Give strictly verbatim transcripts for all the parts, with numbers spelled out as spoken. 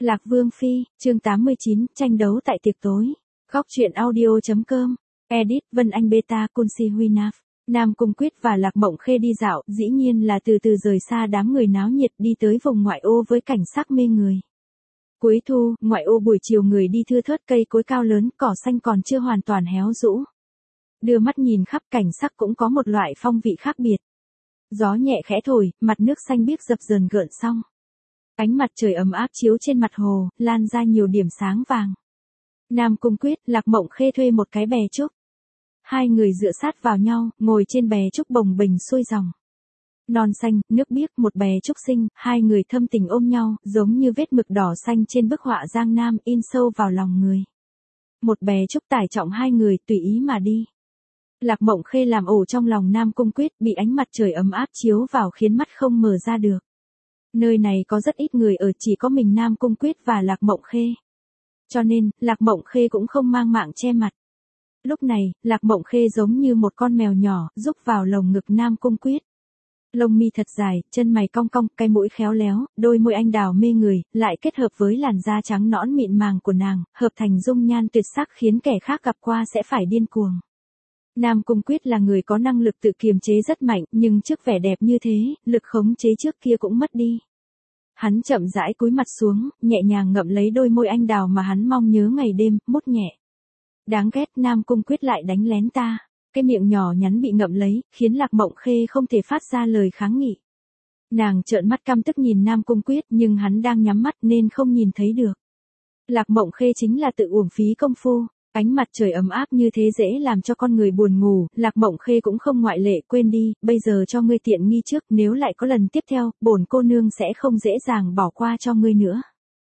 Lạc Vương Phi, chương tám mươi chín, tranh đấu tại tiệc tối. Góc truyện audio chấm com. Edit, Vân Anh Beta Kunsi Huynaf. Nam Cung Quyết và Lạc Mộng Khê đi dạo, dĩ nhiên là từ từ rời xa đám người náo nhiệt đi tới vùng ngoại ô với cảnh sắc mê người. Cuối thu, ngoại ô buổi chiều người đi thưa thớt, cây cối cao lớn, cỏ xanh còn chưa hoàn toàn héo rũ. Đưa mắt nhìn khắp cảnh sắc cũng có một loại phong vị khác biệt. Gió nhẹ khẽ thổi, mặt nước xanh biếc dập dờn gợn sóng. Ánh mặt trời ấm áp chiếu trên mặt hồ, lan ra nhiều điểm sáng vàng. Nam Cung Quyết, Lạc Mộng Khê thuê một cái bè trúc. Hai người dựa sát vào nhau, ngồi trên bè trúc bồng bềnh xuôi dòng. Non xanh, nước biếc, một bè trúc xinh, hai người thâm tình ôm nhau, giống như vết mực đỏ xanh trên bức họa Giang Nam in sâu vào lòng người. Một bè trúc tải trọng hai người, tùy ý mà đi. Lạc Mộng Khê làm ổ trong lòng Nam Cung Quyết, bị ánh mặt trời ấm áp chiếu vào khiến mắt không mở ra được. Nơi này có rất ít người ở, chỉ có mình Nam Cung Quyết và Lạc Mộng Khê. Cho nên, Lạc Mộng Khê cũng không mang mạng che mặt. Lúc này, Lạc Mộng Khê giống như một con mèo nhỏ, rúc vào lồng ngực Nam Cung Quyết. Lông mi thật dài, chân mày cong cong, cái mũi khéo léo, đôi môi anh đào mê người, lại kết hợp với làn da trắng nõn mịn màng của nàng, hợp thành dung nhan tuyệt sắc khiến kẻ khác gặp qua sẽ phải điên cuồng. Nam Cung Quyết là người có năng lực tự kiềm chế rất mạnh, nhưng trước vẻ đẹp như thế, lực khống chế trước kia cũng mất đi. Hắn chậm rãi cúi mặt xuống, nhẹ nhàng ngậm lấy đôi môi anh đào mà hắn mong nhớ ngày đêm, mút nhẹ. Đáng ghét, Nam Cung Quyết lại đánh lén ta. Cái miệng nhỏ nhắn bị ngậm lấy, khiến Lạc Mộng Khê không thể phát ra lời kháng nghị. Nàng trợn mắt căm tức nhìn Nam Cung Quyết, nhưng hắn đang nhắm mắt nên không nhìn thấy được. Lạc Mộng Khê chính là tự uổng phí công phu. Ánh mặt trời ấm áp như thế dễ làm cho con người buồn ngủ, Lạc Mộng Khê cũng không ngoại lệ. Quên đi, bây giờ cho ngươi tiện nghi trước, nếu lại có lần tiếp theo, bổn cô nương sẽ không dễ dàng bỏ qua cho ngươi nữa.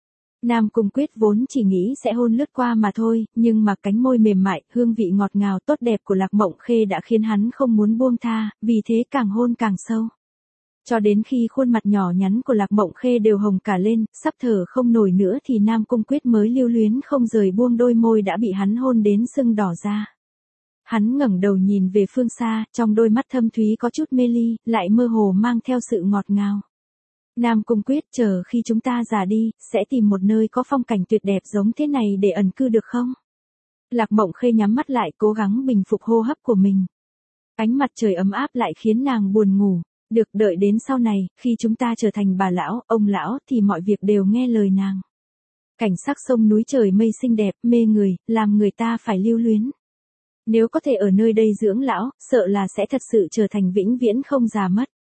Nam Cung Quyết vốn chỉ nghĩ sẽ hôn lướt qua mà thôi, nhưng mà cánh môi mềm mại, hương vị ngọt ngào tốt đẹp của Lạc Mộng Khê đã khiến hắn không muốn buông tha, vì thế càng hôn càng sâu. Cho đến khi khuôn mặt nhỏ nhắn của Lạc Mộng Khê đều hồng cả lên, sắp thở không nổi nữa thì Nam Cung Quyết mới lưu luyến không rời buông đôi môi đã bị hắn hôn đến sưng đỏ ra. Hắn ngẩng đầu nhìn về phương xa, trong đôi mắt thâm thúy có chút mê ly, lại mơ hồ mang theo sự ngọt ngào. Nam Cung Quyết, chờ khi chúng ta già đi, sẽ tìm một nơi có phong cảnh tuyệt đẹp giống thế này để ẩn cư được không? Lạc Mộng Khê nhắm mắt lại, cố gắng bình phục hô hấp của mình. Ánh mặt trời ấm áp lại khiến nàng buồn ngủ. Được, đợi đến sau này, khi chúng ta trở thành bà lão, ông lão, thì mọi việc đều nghe lời nàng. Cảnh sắc sông núi trời mây xinh đẹp, mê người, làm người ta phải lưu luyến. Nếu có thể ở nơi đây dưỡng lão, sợ là sẽ thật sự trở thành vĩnh viễn không già mất.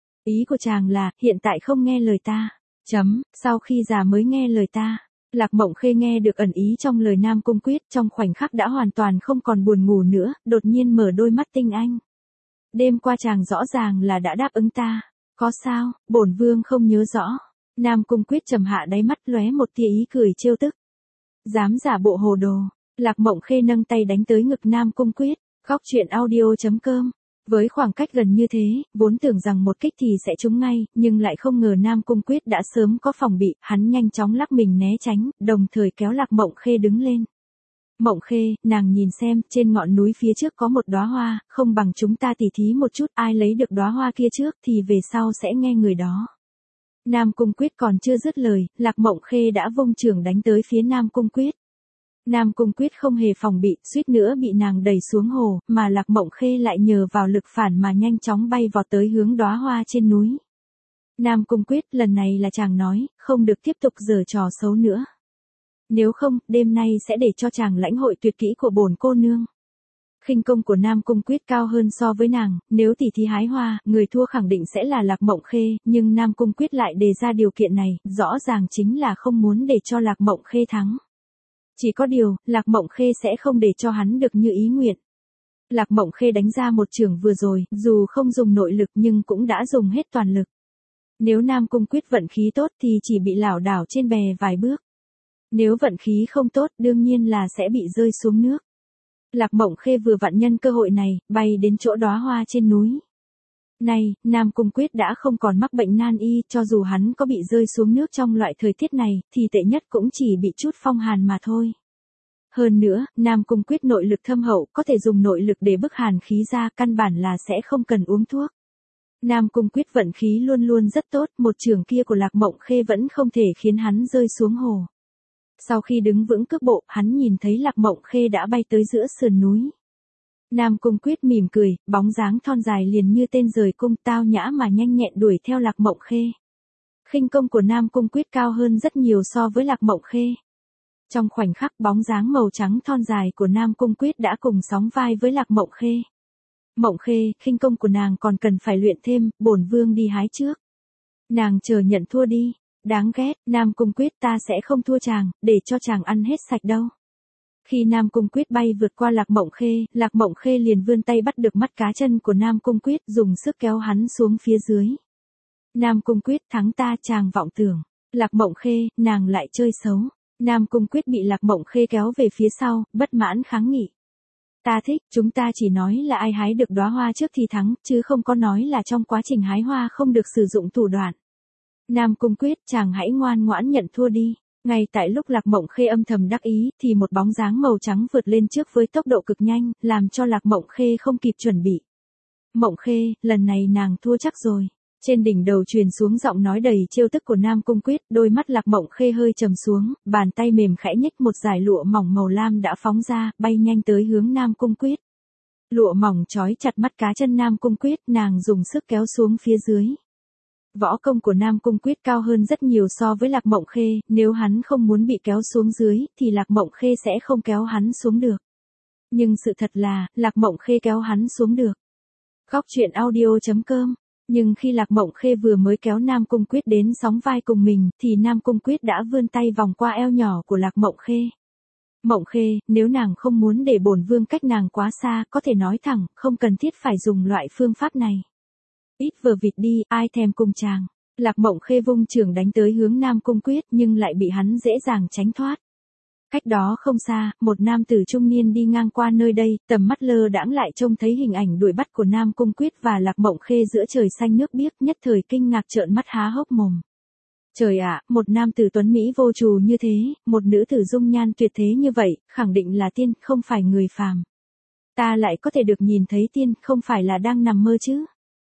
Ý của chàng là, hiện tại không nghe lời ta. Chấm, sau khi già mới nghe lời ta. Lạc Mộng Khê nghe được ẩn ý trong lời Nam Cung Quyết, trong khoảnh khắc đã hoàn toàn không còn buồn ngủ nữa, đột nhiên mở đôi mắt tinh anh. Đêm qua chàng rõ ràng là đã đáp ứng ta. Có sao, bổn vương không nhớ rõ. Nam Cung Quyết trầm hạ đáy mắt lóe một tia ý cười trêu tức. Dám giả bộ hồ đồ. Lạc Mộng Khê nâng tay đánh tới ngực Nam Cung Quyết. Góc truyện audio chấm com. Với khoảng cách gần như thế, vốn tưởng rằng một kích thì sẽ trúng ngay, nhưng lại không ngờ Nam Cung Quyết đã sớm có phòng bị, hắn nhanh chóng lắc mình né tránh, đồng thời kéo Lạc Mộng Khê đứng lên. Mộng Khê, nàng nhìn xem, trên ngọn núi phía trước có một đóa hoa, không bằng chúng ta tỉ thí một chút, ai lấy được đóa hoa kia trước thì về sau sẽ nghe người đó. Nam Cung Quyết còn chưa dứt lời, Lạc Mộng Khê đã vung chưởng đánh tới phía Nam Cung Quyết. Nam Cung Quyết không hề phòng bị, suýt nữa bị nàng đẩy xuống hồ, mà Lạc Mộng Khê lại nhờ vào lực phản mà nhanh chóng bay vọt tới hướng đóa hoa trên núi. Nam Cung Quyết, lần này là chàng nói, không được tiếp tục giở trò xấu nữa. Nếu không, đêm nay sẽ để cho chàng lãnh hội tuyệt kỹ của bổn cô nương. Khinh công của Nam Cung Quyết cao hơn so với nàng, nếu tỉ thí hái hoa, người thua khẳng định sẽ là Lạc Mộng Khê, nhưng Nam Cung Quyết lại đề ra điều kiện này, rõ ràng chính là không muốn để cho Lạc Mộng Khê thắng. Chỉ có điều, Lạc Mộng Khê sẽ không để cho hắn được như ý nguyện. Lạc Mộng Khê đánh ra một chưởng vừa rồi, dù không dùng nội lực nhưng cũng đã dùng hết toàn lực. Nếu Nam Cung Quyết vận khí tốt thì chỉ bị lảo đảo trên bè vài bước. Nếu vận khí không tốt, đương nhiên là sẽ bị rơi xuống nước. Lạc Mộng Khê vừa vặn nhân cơ hội này, bay đến chỗ đóa hoa trên núi. Này, Nam Cung Quyết đã không còn mắc bệnh nan y, cho dù hắn có bị rơi xuống nước trong loại thời tiết này, thì tệ nhất cũng chỉ bị chút phong hàn mà thôi. Hơn nữa, Nam Cung Quyết nội lực thâm hậu, có thể dùng nội lực để bức hàn khí ra, căn bản là sẽ không cần uống thuốc. Nam Cung Quyết vận khí luôn luôn rất tốt, một chưởng kia của Lạc Mộng Khê vẫn không thể khiến hắn rơi xuống hồ. Sau khi đứng vững cước bộ, hắn nhìn thấy Lạc Mộng Khê đã bay tới giữa sườn núi. Nam Cung Quyết mỉm cười, bóng dáng thon dài liền như tên rời cung, tao nhã mà nhanh nhẹn đuổi theo Lạc Mộng Khê. Khinh công của Nam Cung Quyết cao hơn rất nhiều so với Lạc Mộng Khê. Trong khoảnh khắc, bóng dáng màu trắng thon dài của Nam Cung Quyết đã cùng sóng vai với Lạc Mộng Khê. Mộng Khê, khinh công của nàng còn cần phải luyện thêm, bổn vương đi hái trước. Nàng chờ nhận thua đi. Đáng ghét, Nam Cung Quyết, ta sẽ không thua chàng, để cho chàng ăn hết sạch đâu. Khi Nam Cung Quyết bay vượt qua Lạc Mộng Khê, Lạc Mộng Khê liền vươn tay bắt được mắt cá chân của Nam Cung Quyết, dùng sức kéo hắn xuống phía dưới. Nam Cung Quyết, thắng ta, chàng vọng tưởng. Lạc Mộng Khê, nàng lại chơi xấu. Nam Cung Quyết bị Lạc Mộng Khê kéo về phía sau, bất mãn kháng nghị. Ta thích, chúng ta chỉ nói là ai hái được đóa hoa trước thì thắng, chứ không có nói là trong quá trình hái hoa không được sử dụng thủ đoạn. Nam Cung Quyết, chàng hãy ngoan ngoãn nhận thua đi. Ngay tại lúc Lạc Mộng Khê âm thầm đắc ý, thì một bóng dáng màu trắng vượt lên trước với tốc độ cực nhanh, làm cho Lạc Mộng Khê không kịp chuẩn bị. Mộng Khê, lần này nàng thua chắc rồi. Trên đỉnh đầu truyền xuống giọng nói đầy trêu tức của Nam Cung Quyết, đôi mắt Lạc Mộng Khê hơi trầm xuống, bàn tay mềm khẽ nhếch, một dải lụa mỏng màu lam đã phóng ra, bay nhanh tới hướng Nam Cung Quyết. Lụa mỏng trói chặt mắt cá chân Nam Cung Quyết, nàng dùng sức kéo xuống phía dưới. Võ công của Nam Cung Quyết cao hơn rất nhiều so với Lạc Mộng Khê, nếu hắn không muốn bị kéo xuống dưới, thì Lạc Mộng Khê sẽ không kéo hắn xuống được. Nhưng sự thật là, Lạc Mộng Khê kéo hắn xuống được. Góc truyện audio chấm com. Nhưng khi Lạc Mộng Khê vừa mới kéo Nam Cung Quyết đến sóng vai cùng mình, thì Nam Cung Quyết đã vươn tay vòng qua eo nhỏ của Lạc Mộng Khê. Mộng Khê, nếu nàng không muốn để bổn vương cách nàng quá xa, có thể nói thẳng, không cần thiết phải dùng loại phương pháp này. Ít vờ vịt đi, ai thèm cùng chàng. Lạc Mộng Khê vung trường đánh tới hướng Nam Cung Quyết, nhưng lại bị hắn dễ dàng tránh thoát. Cách đó không xa, một nam tử trung niên đi ngang qua nơi đây, tầm mắt lơ đãng lại trông thấy hình ảnh đuổi bắt của Nam Cung Quyết và Lạc Mộng Khê giữa trời xanh nước biếc, nhất thời kinh ngạc trợn mắt há hốc mồm. Trời ạ, một nam tử tuấn mỹ vô trù như thế, một nữ tử dung nhan tuyệt thế như vậy, khẳng định là tiên, không phải người phàm. Ta lại có thể được nhìn thấy tiên, không phải là đang nằm mơ chứ?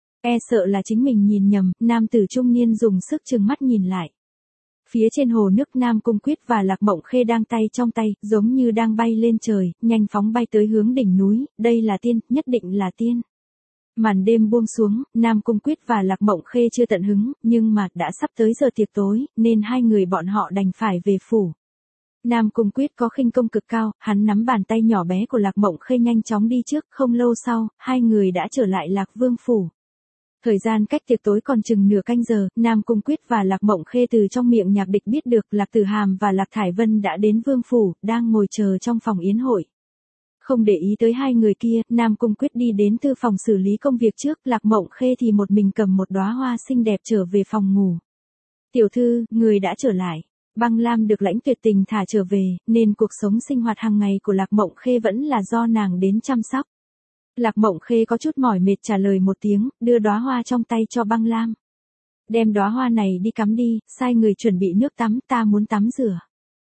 E sợ là chính mình nhìn nhầm, nam tử trung niên dùng sức trừng mắt nhìn lại. Phía trên hồ nước, Nam Cung Quyết và Lạc Mộng Khê đang tay trong tay, giống như đang bay lên trời, nhanh phóng bay tới hướng đỉnh núi, đây là tiên, nhất định là tiên. Màn đêm buông xuống, Nam Cung Quyết và Lạc Mộng Khê chưa tận hứng, nhưng mà đã sắp tới giờ tiệc tối, nên hai người bọn họ đành phải về phủ. Nam Cung Quyết có khinh công cực cao, hắn nắm bàn tay nhỏ bé của Lạc Mộng Khê nhanh chóng đi trước, không lâu sau, hai người đã trở lại Lạc Vương phủ. Thời gian cách tiệc tối còn chừng nửa canh giờ, Nam Cung Quyết và Lạc Mộng Khê từ trong miệng nhạc địch biết được Lạc Tử Hàm và Lạc Thải Vân đã đến vương phủ, đang ngồi chờ trong phòng yến hội. Không để ý tới hai người kia, Nam Cung Quyết đi đến thư phòng xử lý công việc trước, Lạc Mộng Khê thì một mình cầm một đóa hoa xinh đẹp trở về phòng ngủ. Tiểu thư, người đã trở lại. Băng Lam được Lãnh Tuyệt Tình thả trở về, nên cuộc sống sinh hoạt hàng ngày của Lạc Mộng Khê vẫn là do nàng đến chăm sóc. Lạc Mộng Khê có chút mỏi mệt trả lời một tiếng, đưa đóa hoa trong tay cho Băng Lam. Đem đóa hoa này đi cắm đi, sai người chuẩn bị nước tắm, ta muốn tắm rửa.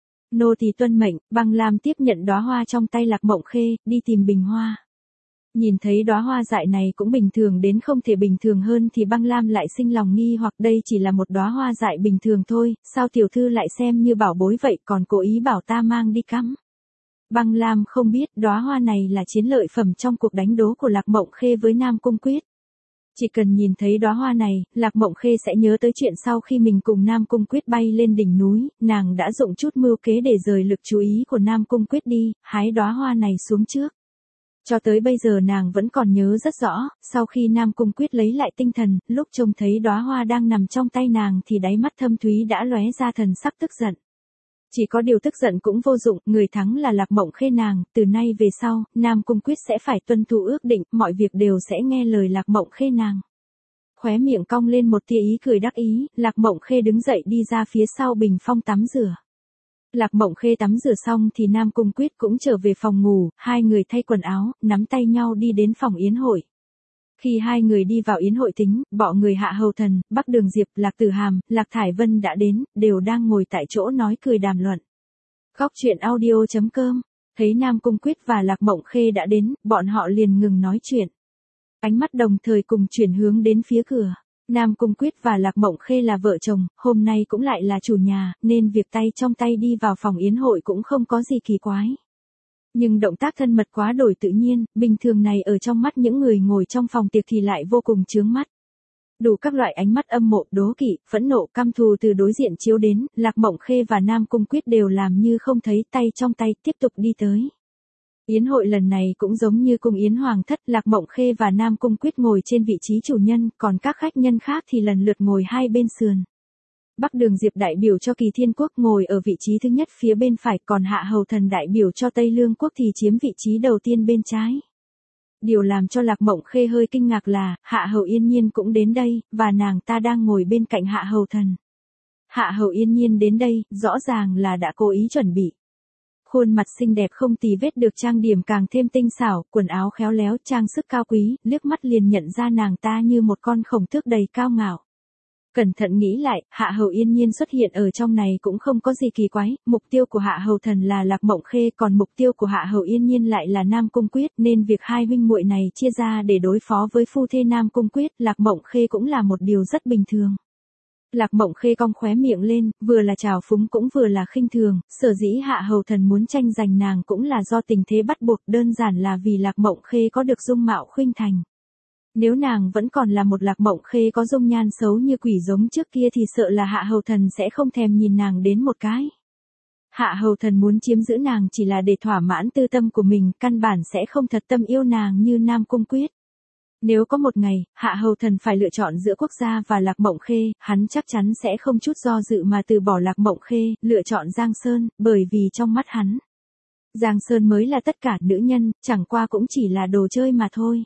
Nô tỳ tuân mệnh. Băng Lam tiếp nhận đóa hoa trong tay Lạc Mộng Khê, đi tìm bình hoa. Nhìn thấy đóa hoa dại này cũng bình thường đến không thể bình thường hơn thì Băng Lam lại sinh lòng nghi hoặc đây chỉ là một đóa hoa dại bình thường thôi, sao tiểu thư lại xem như bảo bối vậy còn cố ý bảo ta mang đi cắm. Băng Lam không biết đóa hoa này là chiến lợi phẩm trong cuộc đánh đố của Lạc Mộng Khê với Nam Cung Quyết. Chỉ cần nhìn thấy đóa hoa này, Lạc Mộng Khê sẽ nhớ tới chuyện sau khi mình cùng Nam Cung Quyết bay lên đỉnh núi, nàng đã dụng chút mưu kế để rời lực chú ý của Nam Cung Quyết đi, hái đóa hoa này xuống trước. Cho tới bây giờ nàng vẫn còn nhớ rất rõ, sau khi Nam Cung Quyết lấy lại tinh thần, lúc trông thấy đóa hoa đang nằm trong tay nàng thì đáy mắt thâm thúy đã lóe ra thần sắc tức giận. Chỉ có điều tức giận cũng vô dụng, người thắng là Lạc Mộng Khê nàng, từ nay về sau, Nam Cung Quyết sẽ phải tuân thủ ước định, mọi việc đều sẽ nghe lời Lạc Mộng Khê nàng. Khóe miệng cong lên một tia ý cười đắc ý, Lạc Mộng Khê đứng dậy đi ra phía sau bình phong tắm rửa. Lạc Mộng Khê tắm rửa xong thì Nam Cung Quyết cũng trở về phòng ngủ, hai người thay quần áo, nắm tay nhau đi đến phòng yến hội. Khi hai người đi vào yến hội tính, bọn người Hạ Hầu Thần, Bắc Đường Diệp, Lạc Tử Hàm, Lạc Thải Vân đã đến, đều đang ngồi tại chỗ nói cười đàm luận. Góc truyện audio chấm com, thấy Nam Cung Quyết và Lạc Mộng Khê đã đến, bọn họ liền ngừng nói chuyện. Ánh mắt đồng thời cùng chuyển hướng đến phía cửa. Nam Cung Quyết và Lạc Mộng Khê là vợ chồng, hôm nay cũng lại là chủ nhà, nên việc tay trong tay đi vào phòng yến hội cũng không có gì kỳ quái. Nhưng động tác thân mật quá đổi tự nhiên, bình thường này ở trong mắt những người ngồi trong phòng tiệc thì lại vô cùng chướng mắt. Đủ các loại ánh mắt âm mộ, đố kỵ, phẫn nộ, căm thù từ đối diện chiếu đến, Lạc Mộng Khê và Nam Cung Quyết đều làm như không thấy, tay trong tay tiếp tục đi tới. Yến hội lần này cũng giống như cung yến hoàng thất, Lạc Mộng Khê và Nam Cung Quyết ngồi trên vị trí chủ nhân, còn các khách nhân khác thì lần lượt ngồi hai bên sườn. Bắc Đường Diệp đại biểu cho Kỳ Thiên Quốc ngồi ở vị trí thứ nhất phía bên phải, còn Hạ Hầu Thần đại biểu cho Tây Lương Quốc thì chiếm vị trí đầu tiên bên trái. Điều làm cho Lạc Mộng Khê hơi kinh ngạc là, Hạ Hầu Yên Nhiên cũng đến đây, và nàng ta đang ngồi bên cạnh Hạ Hầu Thần. Hạ Hầu Yên Nhiên đến đây, rõ ràng là đã cố ý chuẩn bị. Khuôn mặt xinh đẹp không tì vết được trang điểm càng thêm tinh xảo, quần áo khéo léo, trang sức cao quý, liếc mắt liền nhận ra nàng ta như một con khổng tước đầy cao ngạo. Cẩn thận nghĩ lại, Hạ Hầu Yên Nhiên xuất hiện ở trong này cũng không có gì kỳ quái, mục tiêu của Hạ Hầu Thần là Lạc Mộng Khê, còn mục tiêu của Hạ Hầu Yên Nhiên lại là Nam Cung Quyết, nên việc hai huynh muội này chia ra để đối phó với phu thê Nam Cung Quyết, Lạc Mộng Khê cũng là một điều rất bình thường. Lạc Mộng Khê cong khóe miệng lên, vừa là trào phúng cũng vừa là khinh thường, sở dĩ Hạ Hầu Thần muốn tranh giành nàng cũng là do tình thế bắt buộc, đơn giản là vì Lạc Mộng Khê có được dung mạo khuynh thành. Nếu nàng vẫn còn là một Lạc Mộng Khê có dung nhan xấu như quỷ giống trước kia thì sợ là Hạ Hầu Thần sẽ không thèm nhìn nàng đến một cái. Hạ Hầu Thần muốn chiếm giữ nàng chỉ là để thỏa mãn tư tâm của mình, căn bản sẽ không thật tâm yêu nàng như Nam Cung Quyết. Nếu có một ngày, Hạ Hầu Thần phải lựa chọn giữa quốc gia và Lạc Mộng Khê, hắn chắc chắn sẽ không chút do dự mà từ bỏ Lạc Mộng Khê, lựa chọn Giang Sơn, bởi vì trong mắt hắn, Giang Sơn mới là tất cả, nữ nhân, chẳng qua cũng chỉ là đồ chơi mà thôi.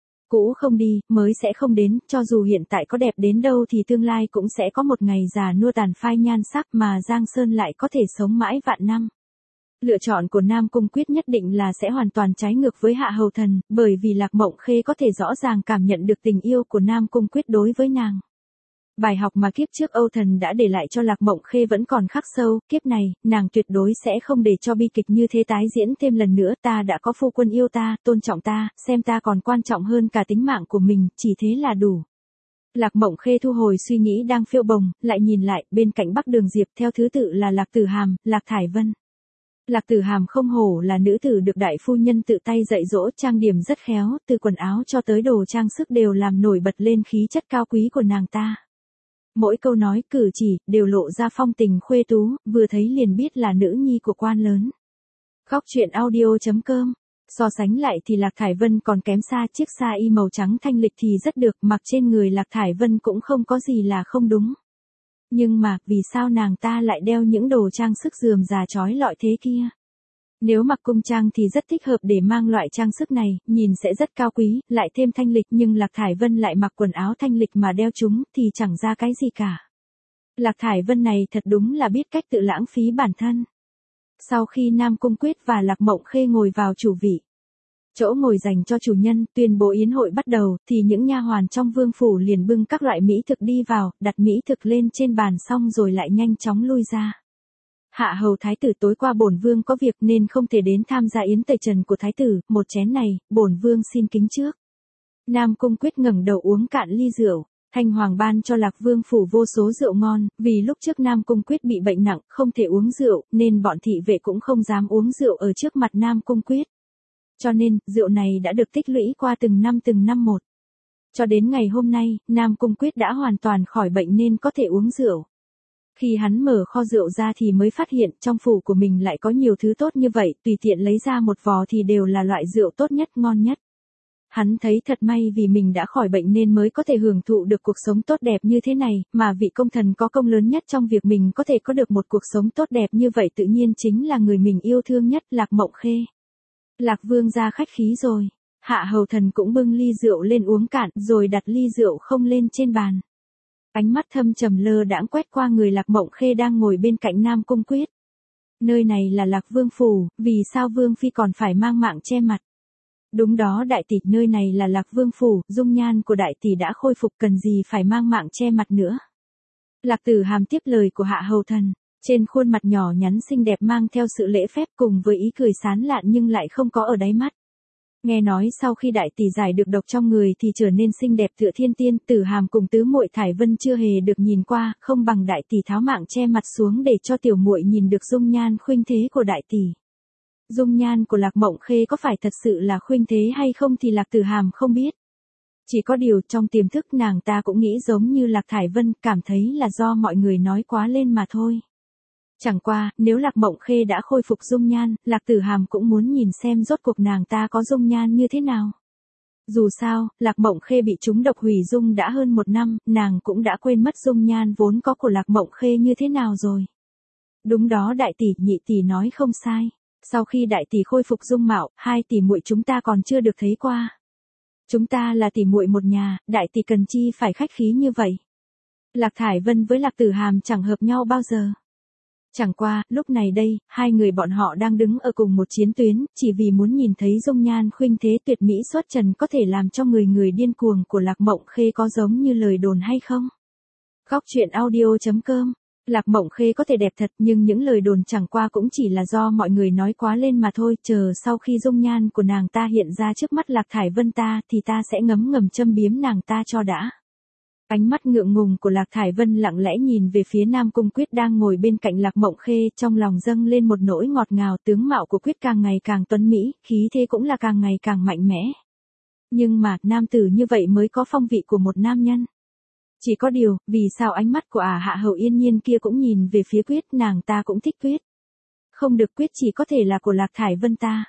Cũ không đi, mới sẽ không đến, cho dù hiện tại có đẹp đến đâu thì tương lai cũng sẽ có một ngày già nua tàn phai nhan sắc mà Giang Sơn lại có thể sống mãi vạn năm. Lựa chọn của Nam Cung Quyết nhất định là sẽ hoàn toàn trái ngược với Hạ Hầu Thần, bởi vì Lạc Mộng Khê có thể rõ ràng cảm nhận được tình yêu của Nam Cung Quyết đối với nàng. Bài học mà kiếp trước Âu Thần đã để lại cho Lạc Mộng Khê vẫn còn khắc sâu, kiếp này, nàng tuyệt đối sẽ không để cho bi kịch như thế tái diễn thêm lần nữa, ta đã có phu quân yêu ta, tôn trọng ta, xem ta còn quan trọng hơn cả tính mạng của mình, chỉ thế là đủ. Lạc Mộng Khê thu hồi suy nghĩ đang phiêu bồng, lại nhìn lại, bên cạnh Bắc Đường Diệp theo thứ tự là Lạc Tử Hàm, Lạc Thải Vân. Lạc Tử Hàm không hổ là nữ tử được đại phu nhân tự tay dạy dỗ, trang điểm rất khéo, từ quần áo cho tới đồ trang sức đều làm nổi bật lên khí chất cao quý của nàng ta. Mỗi câu nói, cử chỉ, đều lộ ra phong tình khuê tú, vừa thấy liền biết là nữ nhi của quan lớn. Góc truyện audio chấm com. So sánh lại thì Lạc Thải Vân còn kém xa, chiếc sa y màu trắng thanh lịch thì rất được, mặc trên người Lạc Thải Vân cũng không có gì là không đúng. Nhưng mà, vì sao nàng ta lại đeo những đồ trang sức rườm rà chói lọi thế kia? Nếu mặc cung trang thì rất thích hợp để mang loại trang sức này, nhìn sẽ rất cao quý, lại thêm thanh lịch, nhưng Lạc Thải Vân lại mặc quần áo thanh lịch mà đeo chúng thì chẳng ra cái gì cả. Lạc Thải Vân này thật đúng là biết cách tự lãng phí bản thân. Sau khi Nam Cung Quyết và Lạc Mộng Khê ngồi vào chủ vị, chỗ ngồi dành cho chủ nhân, tuyên bố yến hội bắt đầu, thì những nha hoàn trong vương phủ liền bưng các loại mỹ thực đi vào, đặt mỹ thực lên trên bàn xong rồi lại nhanh chóng lui ra. Hạ hầu thái tử tối qua bổn vương có việc nên không thể đến tham gia yến tẩy trần của thái tử, một chén này, bổn vương xin kính trước. Nam Cung Quyết ngẩng đầu uống cạn ly rượu. Thanh Hoàng ban cho Lạc Vương phủ vô số rượu ngon, vì lúc trước Nam Cung Quyết bị bệnh nặng, không thể uống rượu, nên bọn thị vệ cũng không dám uống rượu ở trước mặt Nam Cung Quyết. Cho nên, rượu này đã được tích lũy qua từng năm từng năm một. Cho đến ngày hôm nay, Nam Cung Quyết đã hoàn toàn khỏi bệnh nên có thể uống rượu. Khi hắn mở kho rượu ra thì mới phát hiện trong phủ của mình lại có nhiều thứ tốt như vậy, tùy tiện lấy ra một vò thì đều là loại rượu tốt nhất, ngon nhất. Hắn thấy thật may vì mình đã khỏi bệnh nên mới có thể hưởng thụ được cuộc sống tốt đẹp như thế này, mà vị công thần có công lớn nhất trong việc mình có thể có được một cuộc sống tốt đẹp như vậy tự nhiên chính là người mình yêu thương nhất, Lạc Mộng Khê. Lạc Vương ra khách khí rồi. Hạ hầu thần cũng bưng ly rượu lên uống cạn rồi đặt ly rượu không lên trên bàn. Ánh mắt thâm trầm lơ đãng quét qua người Lạc Mộng Khê đang ngồi bên cạnh Nam Cung Quyết. Nơi này là Lạc Vương phủ, vì sao Vương phi còn phải mang mạng che mặt? Đúng đó đại tỷ, nơi này là Lạc Vương phủ, dung nhan của đại tỷ đã khôi phục, cần gì phải mang mạng che mặt nữa. Lạc Tử Hàm tiếp lời của Hạ hầu thần, trên khuôn mặt nhỏ nhắn xinh đẹp mang theo sự lễ phép cùng với ý cười sán lạn nhưng lại không có ở đáy mắt. Nghe nói sau khi đại tỷ giải được độc trong người thì trở nên xinh đẹp tựa thiên tiên, Tử Hàm cùng tứ muội Thải Vân chưa hề được nhìn qua, không bằng đại tỷ tháo mạng che mặt xuống để cho tiểu muội nhìn được dung nhan khuynh thế của đại tỷ. Dung nhan của Lạc Mộng Khê có phải thật sự là khuynh thế hay không thì Lạc Tử Hàm không biết. Chỉ có điều trong tiềm thức nàng ta cũng nghĩ giống như Lạc Thải Vân, cảm thấy là do mọi người nói quá lên mà thôi. Chẳng qua, nếu Lạc Mộng Khê đã khôi phục dung nhan, Lạc Tử Hàm cũng muốn nhìn xem rốt cuộc nàng ta có dung nhan như thế nào. Dù sao, Lạc Mộng Khê bị trúng độc hủy dung đã hơn một năm, nàng cũng đã quên mất dung nhan vốn có của Lạc Mộng Khê như thế nào rồi. Đúng đó đại tỷ, nhị tỷ nói không sai. Sau khi đại tỷ khôi phục dung mạo, hai tỷ muội chúng ta còn chưa được thấy qua. Chúng ta là tỷ muội một nhà, đại tỷ cần chi phải khách khí như vậy. Lạc Thải Vân với Lạc Tử Hàm chẳng hợp nhau bao giờ. Chẳng qua, lúc này đây, hai người bọn họ đang đứng ở cùng một chiến tuyến, chỉ vì muốn nhìn thấy dung nhan khuynh thế tuyệt mỹ xuất trần có thể làm cho người người điên cuồng của Lạc Mộng Khê có giống như lời đồn hay không. Góc truyện audio chấm com. Lạc Mộng Khê có thể đẹp thật nhưng những lời đồn chẳng qua cũng chỉ là do mọi người nói quá lên mà thôi, chờ sau khi dung nhan của nàng ta hiện ra trước mắt Lạc Thải Vân ta thì ta sẽ ngấm ngầm châm biếm nàng ta cho đã. Ánh mắt ngượng ngùng của Lạc Thải Vân lặng lẽ nhìn về phía Nam Cung Quyết đang ngồi bên cạnh Lạc Mộng Khê, trong lòng dâng lên một nỗi ngọt ngào, tướng mạo của Quyết càng ngày càng tuấn mỹ, khí thế cũng là càng ngày càng mạnh mẽ. Nhưng mà, nam tử như vậy mới có phong vị của một nam nhân. Chỉ có điều, vì sao ánh mắt của ả Hạ Hầu Yên Nhiên kia cũng nhìn về phía Quyết, nàng ta cũng thích Quyết. Không được, Quyết chỉ có thể là của Lạc Thải Vân ta.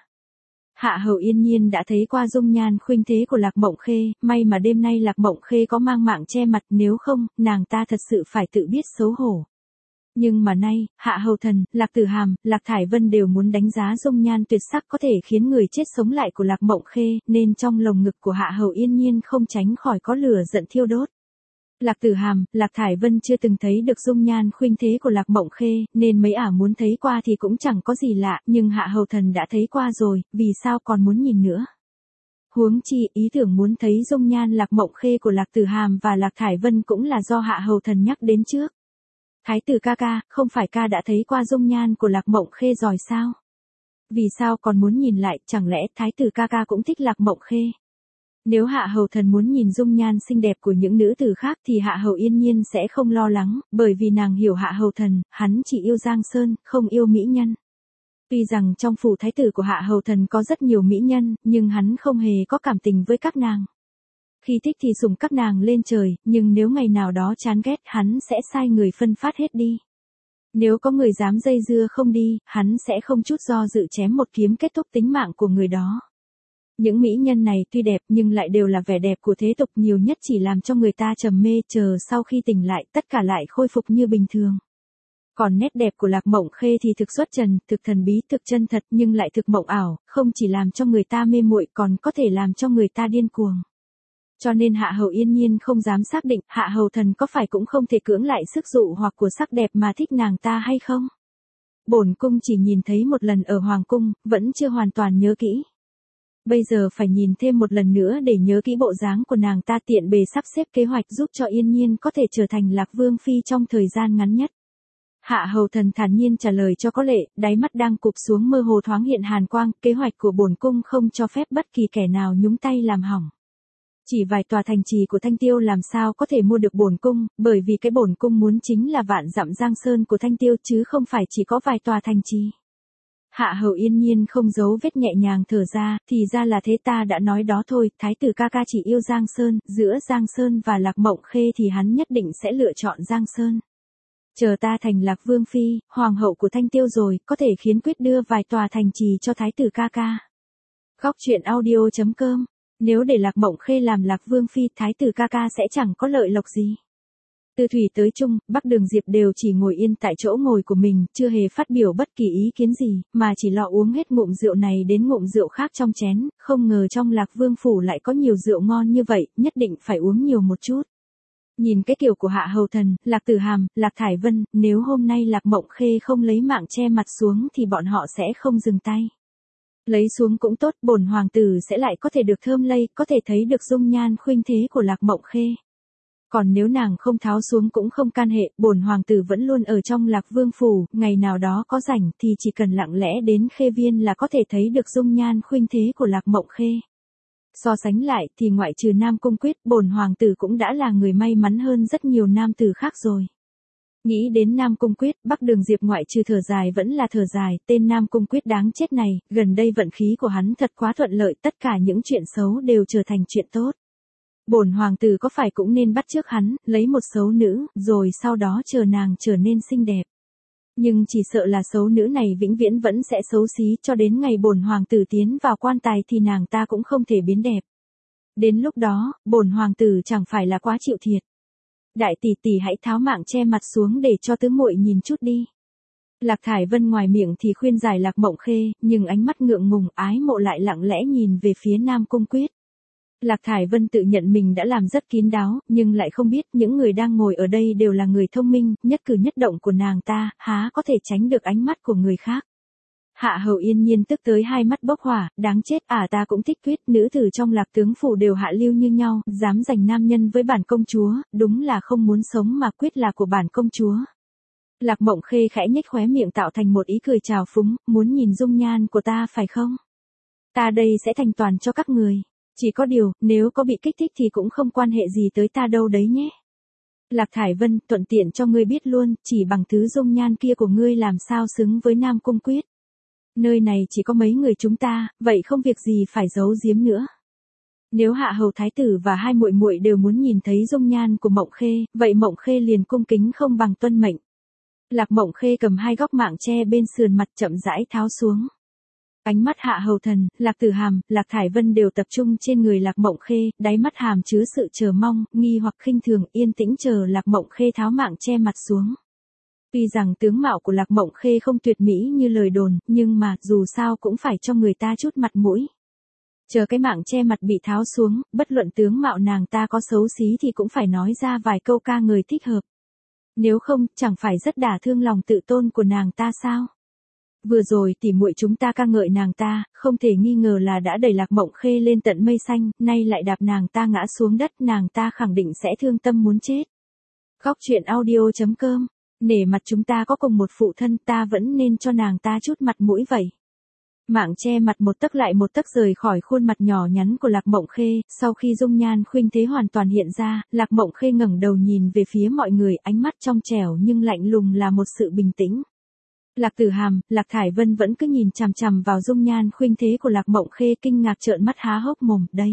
Hạ Hầu Yên Nhiên đã thấy qua dung nhan khuynh thế của Lạc Mộng Khê, may mà đêm nay Lạc Mộng Khê có mang mạng che mặt, nếu không, nàng ta thật sự phải tự biết xấu hổ. Nhưng mà nay, Hạ Hầu Thần, Lạc Tử Hàm, Lạc Thải Vân đều muốn đánh giá dung nhan tuyệt sắc có thể khiến người chết sống lại của Lạc Mộng Khê, nên trong lồng ngực của Hạ Hầu Yên Nhiên không tránh khỏi có lửa giận thiêu đốt. Lạc Tử Hàm, Lạc Thải Vân chưa từng thấy được dung nhan khuynh thế của Lạc Mộng Khê, nên mấy ả muốn thấy qua thì cũng chẳng có gì lạ, nhưng Hạ Hầu Thần đã thấy qua rồi, vì sao còn muốn nhìn nữa? Huống chi, ý tưởng muốn thấy dung nhan Lạc Mộng Khê của Lạc Tử Hàm và Lạc Thải Vân cũng là do Hạ Hầu Thần nhắc đến trước. Thái tử ca ca, không phải ca đã thấy qua dung nhan của Lạc Mộng Khê rồi sao? Vì sao còn muốn nhìn lại, chẳng lẽ Thái tử ca ca cũng thích Lạc Mộng Khê? Nếu Hạ Hầu Thần muốn nhìn dung nhan xinh đẹp của những nữ tử khác thì Hạ Hầu Yên Nhiên sẽ không lo lắng, bởi vì nàng hiểu Hạ Hầu Thần, hắn chỉ yêu Giang Sơn, không yêu mỹ nhân. Tuy rằng trong phủ thái tử của Hạ Hầu Thần có rất nhiều mỹ nhân, nhưng hắn không hề có cảm tình với các nàng. Khi thích thì sủng các nàng lên trời, nhưng nếu ngày nào đó chán ghét hắn sẽ sai người phân phát hết đi. Nếu có người dám dây dưa không đi, hắn sẽ không chút do dự chém một kiếm kết thúc tính mạng của người đó. Những mỹ nhân này tuy đẹp nhưng lại đều là vẻ đẹp của thế tục, nhiều nhất chỉ làm cho người ta trầm mê, chờ sau khi tỉnh lại tất cả lại khôi phục như bình thường. Còn nét đẹp của Lạc Mộng Khê thì thực xuất trần, thực thần bí, thực chân thật nhưng lại thực mộng ảo, không chỉ làm cho người ta mê muội còn có thể làm cho người ta điên cuồng. Cho nên Hạ Hầu Yên Nhiên không dám xác định Hạ Hầu Thần có phải cũng không thể cưỡng lại sức dụ hoặc của sắc đẹp mà thích nàng ta hay không. Bổn cung chỉ nhìn thấy một lần ở Hoàng Cung, vẫn chưa hoàn toàn nhớ kỹ. Bây giờ phải nhìn thêm một lần nữa để nhớ kỹ bộ dáng của nàng ta, tiện bề sắp xếp kế hoạch giúp cho Yên Nhiên có thể trở thành Lạc Vương Phi trong thời gian ngắn nhất. Hạ Hầu Thần thản nhiên trả lời cho có lệ, đáy mắt đang cụp xuống mơ hồ thoáng hiện hàn quang, kế hoạch của bổn cung không cho phép bất kỳ kẻ nào nhúng tay làm hỏng. Chỉ vài tòa thành trì của Thanh Tiêu làm sao có thể mua được bổn cung, bởi vì cái bổn cung muốn chính là vạn dặm giang sơn của Thanh Tiêu chứ không phải chỉ có vài tòa thành trì. Hạ Hầu Yên Nhiên không giấu vết nhẹ nhàng thở ra, thì ra là thế, ta đã nói đó thôi, thái tử ca ca chỉ yêu Giang Sơn, giữa Giang Sơn và Lạc Mộng Khê thì hắn nhất định sẽ lựa chọn Giang Sơn. Chờ ta thành Lạc Vương Phi, hoàng hậu của Thanh Tiêu rồi, có thể khiến Quyết đưa vài tòa thành trì cho thái tử ca ca. Góc truyện audio chấm com. Nếu để Lạc Mộng Khê làm Lạc Vương Phi, thái tử ca ca sẽ chẳng có lợi lộc gì. Từ thủy tới trung, Bắc Đường Diệp đều chỉ ngồi yên tại chỗ ngồi của mình, chưa hề phát biểu bất kỳ ý kiến gì, mà chỉ lọ uống hết ngụm rượu này đến ngụm rượu khác trong chén, không ngờ trong Lạc Vương Phủ lại có nhiều rượu ngon như vậy, nhất định phải uống nhiều một chút. Nhìn cái kiểu của Hạ Hầu Thần, Lạc Tử Hàm, Lạc Thải Vân, nếu hôm nay Lạc Mộng Khê không lấy mạng che mặt xuống thì bọn họ sẽ không dừng tay. Lấy xuống cũng tốt, bổn hoàng tử sẽ lại có thể được thơm lây, có thể thấy được dung nhan khuynh thế của Lạc Mộng Khê. Còn nếu nàng không tháo xuống cũng không can hệ, bổn hoàng tử vẫn luôn ở trong Lạc Vương phủ, ngày nào đó có rảnh thì chỉ cần lặng lẽ đến Khê Viên là có thể thấy được dung nhan khuynh thế của Lạc Mộng Khê. So sánh lại thì ngoại trừ Nam Cung Quyết, bổn hoàng tử cũng đã là người may mắn hơn rất nhiều nam tử khác rồi. Nghĩ đến Nam Cung Quyết, Bắc Đường Diệp ngoại trừ thở dài vẫn là thở dài, tên Nam Cung Quyết đáng chết này, gần đây vận khí của hắn thật quá thuận lợi, tất cả những chuyện xấu đều trở thành chuyện tốt. Bổn hoàng tử có phải cũng nên bắt chước hắn, lấy một xấu nữ, rồi sau đó chờ nàng trở nên xinh đẹp. Nhưng chỉ sợ là xấu nữ này vĩnh viễn vẫn sẽ xấu xí, cho đến ngày bổn hoàng tử tiến vào quan tài thì nàng ta cũng không thể biến đẹp. Đến lúc đó, bổn hoàng tử chẳng phải là quá chịu thiệt. Đại tỷ tỷ hãy tháo mạng che mặt xuống để cho tứ muội nhìn chút đi. Lạc Thải Vân ngoài miệng thì khuyên giải Lạc Mộng Khê, nhưng ánh mắt ngượng ngùng ái mộ lại lặng lẽ nhìn về phía Nam Cung Quyết. Lạc Thải Vân tự nhận mình đã làm rất kín đáo, nhưng lại không biết những người đang ngồi ở đây đều là người thông minh, nhất cử nhất động của nàng ta, há có thể tránh được ánh mắt của người khác. Hạ Hầu Yên Nhiên tức tới hai mắt bốc hỏa, đáng chết, à ta cũng thích Quyết, nữ tử trong Lạc tướng phủ đều hạ lưu như nhau, dám giành nam nhân với bản công chúa, đúng là không muốn sống mà Quyết là của bản công chúa. Lạc Mộng Khê khẽ nhếch khóe miệng tạo thành một ý cười trào phúng, muốn nhìn dung nhan của ta phải không? Ta đây sẽ thành toàn cho các người. Chỉ có điều, nếu có bị kích thích thì cũng không quan hệ gì tới ta đâu đấy nhé. Lạc Thải Vân, thuận tiện cho ngươi biết luôn, chỉ bằng thứ dung nhan kia của ngươi làm sao xứng với Nam Cung Quyết. Nơi này chỉ có mấy người chúng ta, vậy không việc gì phải giấu giếm nữa. Nếu Hạ Hầu Thái tử và hai muội muội đều muốn nhìn thấy dung nhan của Mộng Khê, vậy Mộng Khê liền cung kính không bằng tuân mệnh. Lạc Mộng Khê cầm hai góc mạng che bên sườn mặt chậm rãi tháo xuống. Ánh mắt Hạ Hầu Thần, Lạc Tử Hàm, Lạc Thải Vân đều tập trung trên người Lạc Mộng Khê, đáy mắt hàm chứa sự chờ mong, nghi hoặc khinh thường, yên tĩnh chờ Lạc Mộng Khê tháo mạng che mặt xuống. Tuy rằng tướng mạo của Lạc Mộng Khê không tuyệt mỹ như lời đồn, nhưng mà dù sao cũng phải cho người ta chút mặt mũi. Chờ cái mạng che mặt bị tháo xuống, bất luận tướng mạo nàng ta có xấu xí thì cũng phải nói ra vài câu ca ngợi thích hợp. Nếu không, chẳng phải rất đả thương lòng tự tôn của nàng ta sao? Vừa rồi tỉ muội chúng ta ca ngợi nàng ta, không thể nghi ngờ là đã đẩy Lạc Mộng Khê lên tận mây xanh, nay lại đạp nàng ta ngã xuống đất, nàng ta khẳng định sẽ thương tâm muốn chết. Góc truyện audio chấm com, nể mặt chúng ta có cùng một phụ thân, ta vẫn nên cho nàng ta chút mặt mũi vậy. Mạng che mặt một tấc lại một tấc rời khỏi khuôn mặt nhỏ nhắn của Lạc Mộng Khê, sau khi dung nhan khuynh thế hoàn toàn hiện ra, Lạc Mộng Khê ngẩng đầu nhìn về phía mọi người, ánh mắt trong trẻo nhưng lạnh lùng là một sự bình tĩnh. Lạc Tử Hàm, Lạc Thải Vân vẫn cứ nhìn chằm chằm vào dung nhan khuynh thế của Lạc Mộng Khê, kinh ngạc trợn mắt há hốc mồm, đây.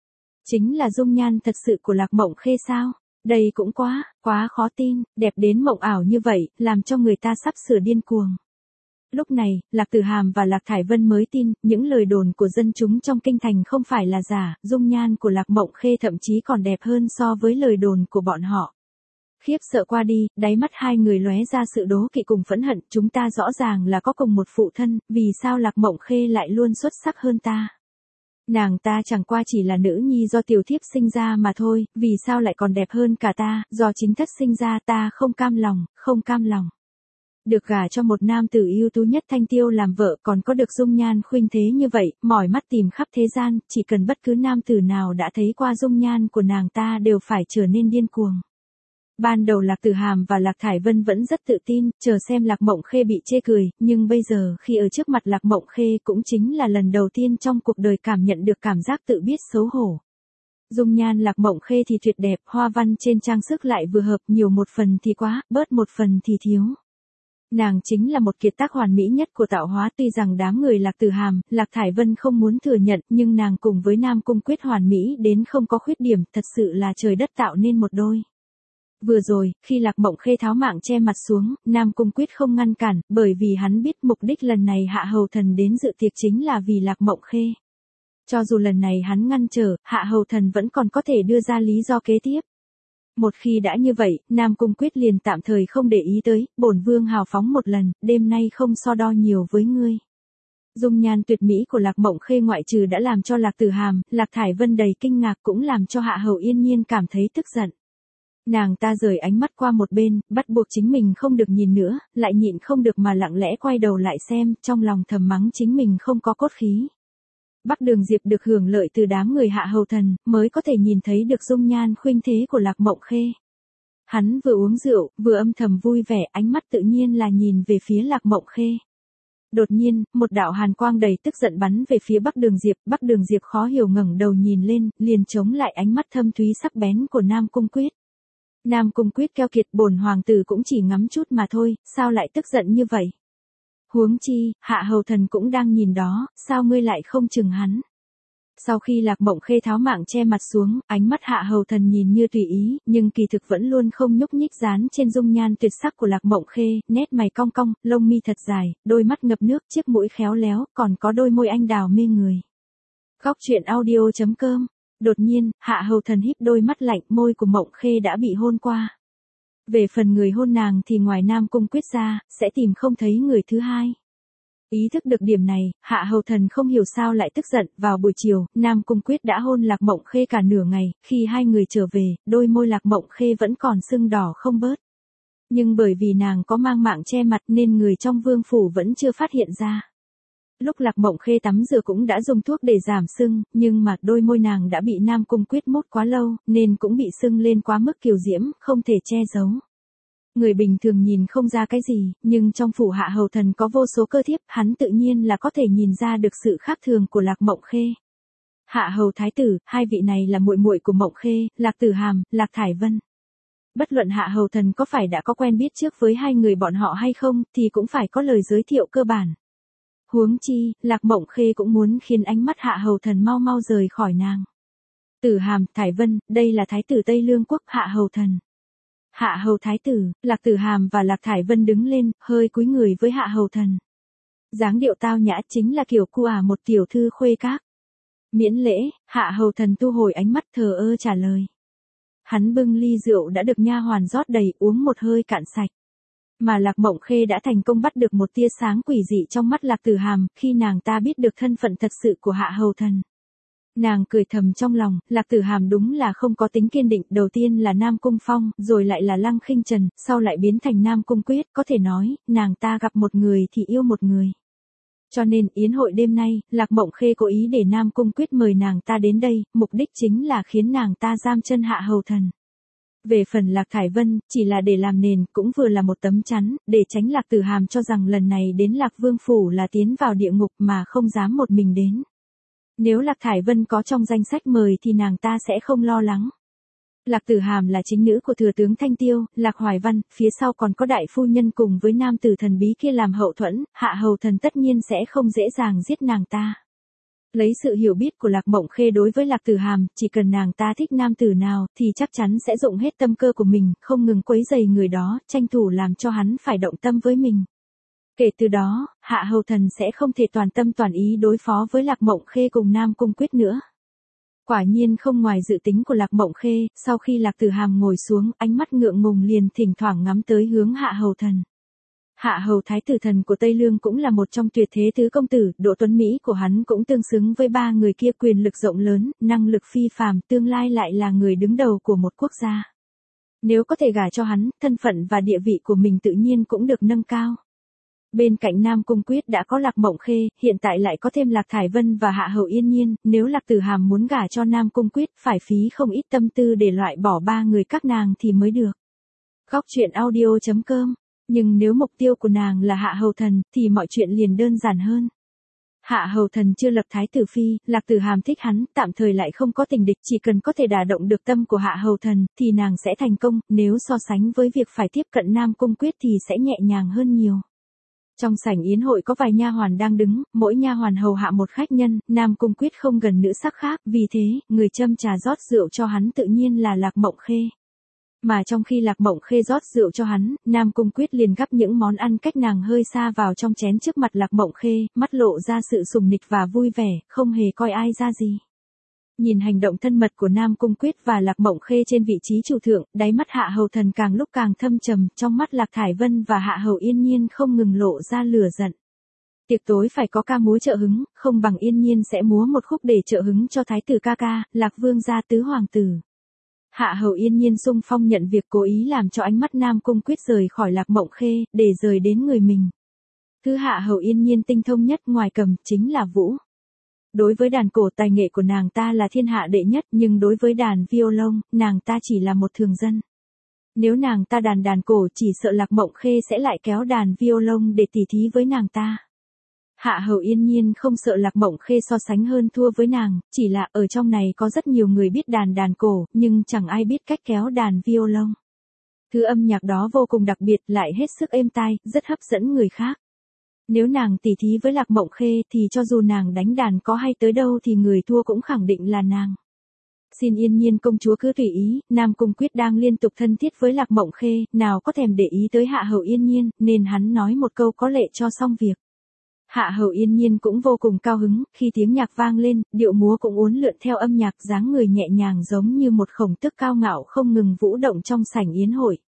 Chính là dung nhan thật sự của Lạc Mộng Khê sao? Đây cũng quá, quá khó tin, đẹp đến mộng ảo như vậy, làm cho người ta sắp sửa điên cuồng. Lúc này, Lạc Tử Hàm và Lạc Thải Vân mới tin, những lời đồn của dân chúng trong kinh thành không phải là giả, dung nhan của Lạc Mộng Khê thậm chí còn đẹp hơn so với lời đồn của bọn họ. Khiếp sợ qua đi, đáy mắt hai người lóe ra sự đố kỵ cùng phẫn hận, chúng ta rõ ràng là có cùng một phụ thân, vì sao Lạc Mộng Khê lại luôn xuất sắc hơn ta? Nàng ta chẳng qua chỉ là nữ nhi do tiểu thiếp sinh ra mà thôi, vì sao lại còn đẹp hơn cả ta, do chính thất sinh ra, ta không cam lòng, không cam lòng. Được gả cho một nam tử ưu tú nhất Thanh Tiêu làm vợ, còn có được dung nhan khuynh thế như vậy, mỏi mắt tìm khắp thế gian, chỉ cần bất cứ nam tử nào đã thấy qua dung nhan của nàng ta đều phải trở nên điên cuồng. Ban đầu Lạc Tử Hàm và Lạc Thải Vân vẫn rất tự tin, chờ xem Lạc Mộng Khê bị chê cười, nhưng bây giờ khi ở trước mặt Lạc Mộng Khê cũng chính là lần đầu tiên trong cuộc đời cảm nhận được cảm giác tự biết xấu hổ. Dung nhan Lạc Mộng Khê thì tuyệt đẹp, hoa văn trên trang sức lại vừa hợp, nhiều một phần thì quá, bớt một phần thì thiếu. Nàng chính là một kiệt tác hoàn mỹ nhất của tạo hóa, tuy rằng đám người Lạc Tử Hàm, Lạc Thải Vân không muốn thừa nhận, nhưng nàng cùng với Nam Cung Quyết hoàn mỹ đến không có khuyết điểm, thật sự là trời đất tạo nên một đôi. Vừa rồi, khi Lạc Mộng Khê tháo mạng che mặt xuống, Nam Cung Quyết không ngăn cản, bởi vì hắn biết mục đích lần này Hạ Hầu Thần đến dự tiệc chính là vì Lạc Mộng Khê. Cho dù lần này hắn ngăn trở, Hạ Hầu Thần vẫn còn có thể đưa ra lý do kế tiếp. Một khi đã như vậy, Nam Cung Quyết liền tạm thời không để ý tới, bổn vương hào phóng một lần, đêm nay không so đo nhiều với ngươi. Dung nhan tuyệt mỹ của Lạc Mộng Khê ngoại trừ đã làm cho Lạc Tử Hàm, Lạc Thải Vân đầy kinh ngạc cũng làm cho Hạ Hầu Yên Nhiên cảm thấy tức giận. Nàng ta rời ánh mắt qua một bên, bắt buộc chính mình không được nhìn nữa, lại nhịn không được mà lặng lẽ quay đầu lại xem, trong lòng thầm mắng chính mình không có cốt khí. Bắc Đường Diệp được hưởng lợi từ đám người Hạ Hầu Thần, mới có thể nhìn thấy được dung nhan khuynh thế của Lạc Mộng Khê. Hắn vừa uống rượu, vừa âm thầm vui vẻ, ánh mắt tự nhiên là nhìn về phía Lạc Mộng Khê. Đột nhiên, một đạo hàn quang đầy tức giận bắn về phía Bắc Đường Diệp, Bắc Đường Diệp khó hiểu ngẩng đầu nhìn lên, liền chống lại ánh mắt thâm thúy sắc bén của Nam Cung Quyết. Nam Cung Quyết keo kiệt, bổn hoàng tử cũng chỉ ngắm chút mà thôi, sao lại tức giận như vậy? Huống chi, Hạ Hầu Thần cũng đang nhìn đó, sao ngươi lại không chừng hắn? Sau khi Lạc Mộng Khê tháo mạng che mặt xuống, ánh mắt Hạ Hầu Thần nhìn như tùy ý, nhưng kỳ thực vẫn luôn không nhúc nhích dán trên dung nhan tuyệt sắc của Lạc Mộng Khê, nét mày cong cong, lông mi thật dài, đôi mắt ngập nước, chiếc mũi khéo léo, còn có đôi môi anh đào mê người. Góc truyện audio chấm com. Đột nhiên, Hạ Hầu Thần híp đôi mắt lạnh, môi của Mộng Khê đã bị hôn qua. Về phần người hôn nàng thì ngoài Nam Cung Quyết ra, sẽ tìm không thấy người thứ hai. Ý thức được điểm này, Hạ Hầu Thần không hiểu sao lại tức giận, vào buổi chiều, Nam Cung Quyết đã hôn Lạc Mộng Khê cả nửa ngày, khi hai người trở về, đôi môi Lạc Mộng Khê vẫn còn sưng đỏ không bớt. Nhưng bởi vì nàng có mang mạng che mặt nên người trong vương phủ vẫn chưa phát hiện ra. Lúc Lạc Mộng Khê tắm rửa cũng đã dùng thuốc để giảm sưng, nhưng mà đôi môi nàng đã bị Nam Cung Quyết mút quá lâu, nên cũng bị sưng lên quá mức kiều diễm, không thể che giấu. Người bình thường nhìn không ra cái gì, nhưng trong phủ Hạ Hầu Thần có vô số cơ thiếp, hắn tự nhiên là có thể nhìn ra được sự khác thường của Lạc Mộng Khê. Hạ Hầu Thái tử, hai vị này là muội muội của Mộng Khê, Lạc Tử Hàm, Lạc Thải Vân. Bất luận Hạ Hầu Thần có phải đã có quen biết trước với hai người bọn họ hay không, thì cũng phải có lời giới thiệu cơ bản. Huống chi, Lạc Mộng Khê cũng muốn khiến ánh mắt Hạ Hầu Thần mau mau rời khỏi nàng. Tử Hàm, Thải Vân, đây là Thái tử Tây Lương Quốc Hạ Hầu Thần. Hạ Hầu Thái tử, Lạc Tử Hàm và Lạc Thải Vân đứng lên, hơi cúi người với Hạ Hầu Thần. Dáng điệu tao nhã chính là kiểu cu ả một tiểu thư khuê các. Miễn lễ, Hạ Hầu Thần tu hồi ánh mắt thờ ơ trả lời. Hắn bưng ly rượu đã được nha hoàn rót đầy, uống một hơi cạn sạch. Mà Lạc Mộng Khê đã thành công bắt được một tia sáng quỷ dị trong mắt Lạc Tử Hàm, khi nàng ta biết được thân phận thật sự của Hạ Hầu Thần. Nàng cười thầm trong lòng, Lạc Tử Hàm đúng là không có tính kiên định, đầu tiên là Nam Cung Phong, rồi lại là Lăng Khinh Trần, sau lại biến thành Nam Cung Quyết, có thể nói, nàng ta gặp một người thì yêu một người. Cho nên, yến hội đêm nay, Lạc Mộng Khê cố ý để Nam Cung Quyết mời nàng ta đến đây, mục đích chính là khiến nàng ta giam chân Hạ Hầu Thần. Về phần Lạc Thải Vân, chỉ là để làm nền, cũng vừa là một tấm chắn, để tránh Lạc Tử Hàm cho rằng lần này đến Lạc Vương Phủ là tiến vào địa ngục mà không dám một mình đến. Nếu Lạc Thải Vân có trong danh sách mời thì nàng ta sẽ không lo lắng. Lạc Tử Hàm là chính nữ của thừa tướng Thanh Tiêu, Lạc Hoài Văn, phía sau còn có đại phu nhân cùng với nam tử thần bí kia làm hậu thuẫn, Hạ Hầu Thần tất nhiên sẽ không dễ dàng giết nàng ta. Lấy sự hiểu biết của Lạc Mộng Khê đối với Lạc Tử Hàm, chỉ cần nàng ta thích nam tử nào thì chắc chắn sẽ dụng hết tâm cơ của mình, không ngừng quấy rầy người đó, tranh thủ làm cho hắn phải động tâm với mình. Kể từ đó, Hạ Hầu Thần sẽ không thể toàn tâm toàn ý đối phó với Lạc Mộng Khê cùng Nam Cung Quyết nữa. Quả nhiên không ngoài dự tính của Lạc Mộng Khê, sau khi Lạc Tử Hàm ngồi xuống, ánh mắt ngượng ngùng liền thỉnh thoảng ngắm tới hướng Hạ Hầu Thần. Hạ Hầu Thái tử thần của Tây Lương cũng là một trong tuyệt thế tứ công tử, độ tuấn mỹ của hắn cũng tương xứng với ba người kia, quyền lực rộng lớn, năng lực phi phàm, tương lai lại là người đứng đầu của một quốc gia. Nếu có thể gả cho hắn, thân phận và địa vị của mình tự nhiên cũng được nâng cao. Bên cạnh Nam Cung Quyết đã có Lạc Mộng Khê, hiện tại lại có thêm Lạc Thải Vân và Hạ Hầu Yên Nhiên, nếu Lạc Tử Hàm muốn gả cho Nam Cung Quyết phải phí không ít tâm tư để loại bỏ ba người các nàng thì mới được. Góc truyện audio chấm com. Nhưng nếu mục tiêu của nàng là Hạ Hầu Thần thì mọi chuyện liền đơn giản hơn. Hạ Hầu Thần chưa lập thái tử phi, Lạc Tử Hàm thích hắn, tạm thời lại không có tình địch, chỉ cần có thể đả động được tâm của Hạ Hầu Thần thì nàng sẽ thành công, nếu so sánh với việc phải tiếp cận Nam Cung Quyết thì sẽ nhẹ nhàng hơn nhiều. Trong sảnh yến hội có vài nha hoàn đang đứng, mỗi nha hoàn hầu hạ một khách nhân, Nam Cung Quyết không gần nữ sắc khác, vì thế, người châm trà rót rượu cho hắn tự nhiên là Lạc Mộng Khê. Mà trong khi Lạc Mộng Khê rót rượu cho hắn, Nam Cung Quyết liền gắp những món ăn cách nàng hơi xa vào trong chén trước mặt Lạc Mộng Khê, mắt lộ ra sự sùng nịch và vui vẻ, không hề coi ai ra gì. Nhìn hành động thân mật của Nam Cung Quyết và Lạc Mộng Khê trên vị trí chủ thượng, đáy mắt Hạ Hầu Thần càng lúc càng thâm trầm, trong mắt Lạc Thải Vân và Hạ Hầu Yên Nhiên không ngừng lộ ra lửa giận. Tiệc tối phải có ca múa trợ hứng, không bằng Yên Nhiên sẽ múa một khúc để trợ hứng cho thái tử ca ca, Lạc Vương gia tứ hoàng tử. Hạ Hầu Yên Nhiên xung phong nhận việc, cố ý làm cho ánh mắt Nam Cung Quyết rời khỏi Lạc Mộng Khê, để rời đến người mình. Thứ Hạ Hầu Yên Nhiên tinh thông nhất ngoài cầm chính là vũ. đối với đàn cổ tài nghệ của nàng ta là thiên hạ đệ nhất, nhưng đối với đàn violon, nàng ta chỉ là một thường dân. Nếu nàng ta đàn đàn cổ chỉ sợ Lạc Mộng Khê sẽ lại kéo đàn violon để tỉ thí với nàng ta. Hạ Hầu Yên Nhiên không sợ Lạc Mộng Khê so sánh hơn thua với nàng, chỉ là ở trong này có rất nhiều người biết đàn đàn cổ, nhưng chẳng ai biết cách kéo đàn violon. Thứ âm nhạc đó vô cùng đặc biệt, lại hết sức êm tai, rất hấp dẫn người khác. Nếu nàng tỉ thí với Lạc Mộng Khê thì cho dù nàng đánh đàn có hay tới đâu thì người thua cũng khẳng định là nàng. Xin Yên Nhiên công chúa cứ tùy ý, Nam Cung Quyết đang liên tục thân thiết với Lạc Mộng Khê, nào có thèm để ý tới Hạ Hầu Yên Nhiên, nên hắn nói một câu có lệ cho xong việc. Hạ Hầu Yên Nhiên cũng vô cùng cao hứng, khi tiếng nhạc vang lên, điệu múa cũng uốn lượn theo âm nhạc, dáng người nhẹ nhàng giống như một khổng tước cao ngạo không ngừng vũ động trong sảnh yến hội.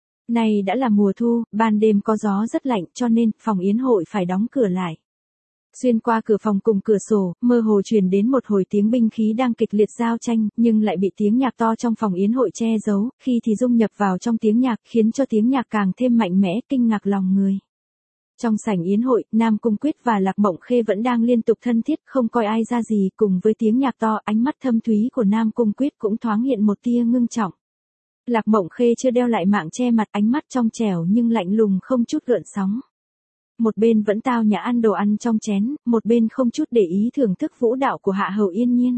Này đã là mùa thu, ban đêm có gió rất lạnh cho nên phòng yến hội phải đóng cửa lại. Xuyên qua cửa phòng cùng cửa sổ, mơ hồ truyền đến một hồi tiếng binh khí đang kịch liệt giao tranh, nhưng lại bị tiếng nhạc to trong phòng yến hội che giấu, khi thì dung nhập vào trong tiếng nhạc, khiến cho tiếng nhạc càng thêm mạnh mẽ, kinh ngạc lòng người. Trong sảnh yến hội, Nam Cung Quyết và Lạc Mộng Khê vẫn đang liên tục thân thiết, không coi ai ra gì, cùng với tiếng nhạc to, ánh mắt thâm thúy của Nam Cung Quyết cũng thoáng hiện một tia ngưng trọng. Lạc Mộng Khê chưa đeo lại mạng che mặt, ánh mắt trong trẻo nhưng lạnh lùng không chút gợn sóng. Một bên vẫn tao nhã ăn đồ ăn trong chén, một bên không chút để ý thưởng thức vũ đạo của Hạ Hầu Yên Nhiên.